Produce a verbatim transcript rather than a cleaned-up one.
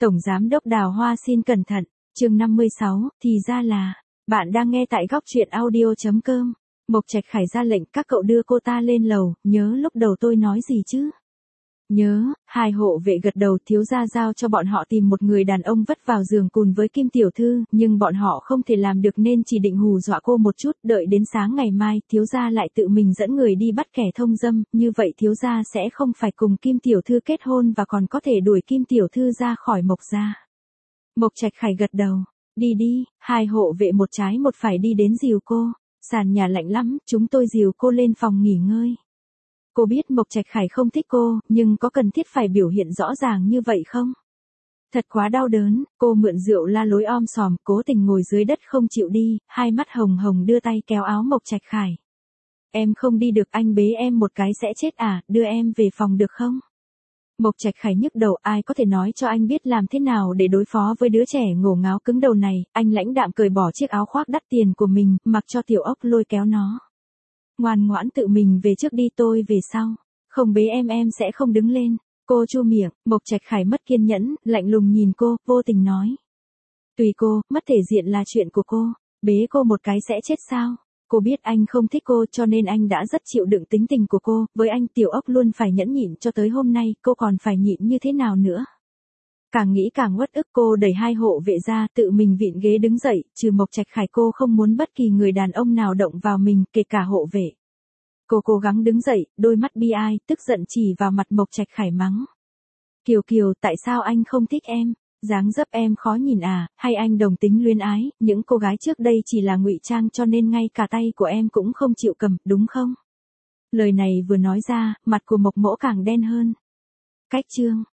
Tổng Giám đốc Đào Hoa xin cẩn thận, chương năm mươi sáu, thì ra là, bạn đang nghe tại góc truyện audio.com. Mộc Trạch Khải ra lệnh các cậu đưa cô ta lên lầu, nhớ lúc đầu tôi nói gì chứ? Nhớ, hai hộ vệ gật đầu. Thiếu gia giao cho bọn họ tìm một người đàn ông vất vào giường cùng với Kim tiểu thư, nhưng bọn họ không thể làm được nên chỉ định hù dọa cô một chút, đợi đến sáng ngày mai, thiếu gia lại tự mình dẫn người đi bắt kẻ thông dâm, như vậy thiếu gia sẽ không phải cùng Kim tiểu thư kết hôn và còn có thể đuổi Kim tiểu thư ra khỏi Mộc gia. Mộc Trạch Khải gật đầu, đi đi, hai hộ vệ một trái một phải đi đến dìu cô, sàn nhà lạnh lắm, chúng tôi dìu cô lên phòng nghỉ ngơi. Cô biết Mộc Trạch Khải không thích cô, nhưng có cần thiết phải biểu hiện rõ ràng như vậy không? Thật quá đau đớn, cô mượn rượu la lối om sòm, cố tình ngồi dưới đất không chịu đi, hai mắt hồng hồng đưa tay kéo áo Mộc Trạch Khải. Em không đi được, anh bế em một cái sẽ chết à, đưa em về phòng được không? Mộc Trạch Khải nhức đầu, ai có thể nói cho anh biết làm thế nào để đối phó với đứa trẻ ngổ ngáo cứng đầu này. Anh lãnh đạm cởi bỏ chiếc áo khoác đắt tiền của mình, mặc cho tiểu ốc lôi kéo nó. Ngoan ngoãn tự mình về trước đi, tôi về sau. Không bế em em sẽ không đứng lên. Cô chu miệng. Mộc Trạch Khải mất kiên nhẫn, lạnh lùng nhìn cô, vô tình nói. Tùy cô, mất thể diện là chuyện của cô. Bế cô một cái sẽ chết sao? Cô biết anh không thích cô cho nên anh đã rất chịu đựng tính tình của cô. Với anh tiểu ốc luôn phải nhẫn nhịn cho tới hôm nay, cô còn phải nhịn như thế nào nữa? Càng nghĩ càng uất ức, cô đẩy hai hộ vệ ra, tự mình vịn ghế đứng dậy, trừ Mộc Trạch Khải cô không muốn bất kỳ người đàn ông nào động vào mình, kể cả hộ vệ. Cô cố gắng đứng dậy, đôi mắt bi ai, tức giận chỉ vào mặt Mộc Trạch Khải mắng. Kiều Kiều, tại sao anh không thích em? Dáng dấp em khó nhìn à, hay anh đồng tính luyến ái, những cô gái trước đây chỉ là ngụy trang cho nên ngay cả tay của em cũng không chịu cầm, đúng không? Lời này vừa nói ra, mặt của Mộc Mỗ càng đen hơn. Cách chương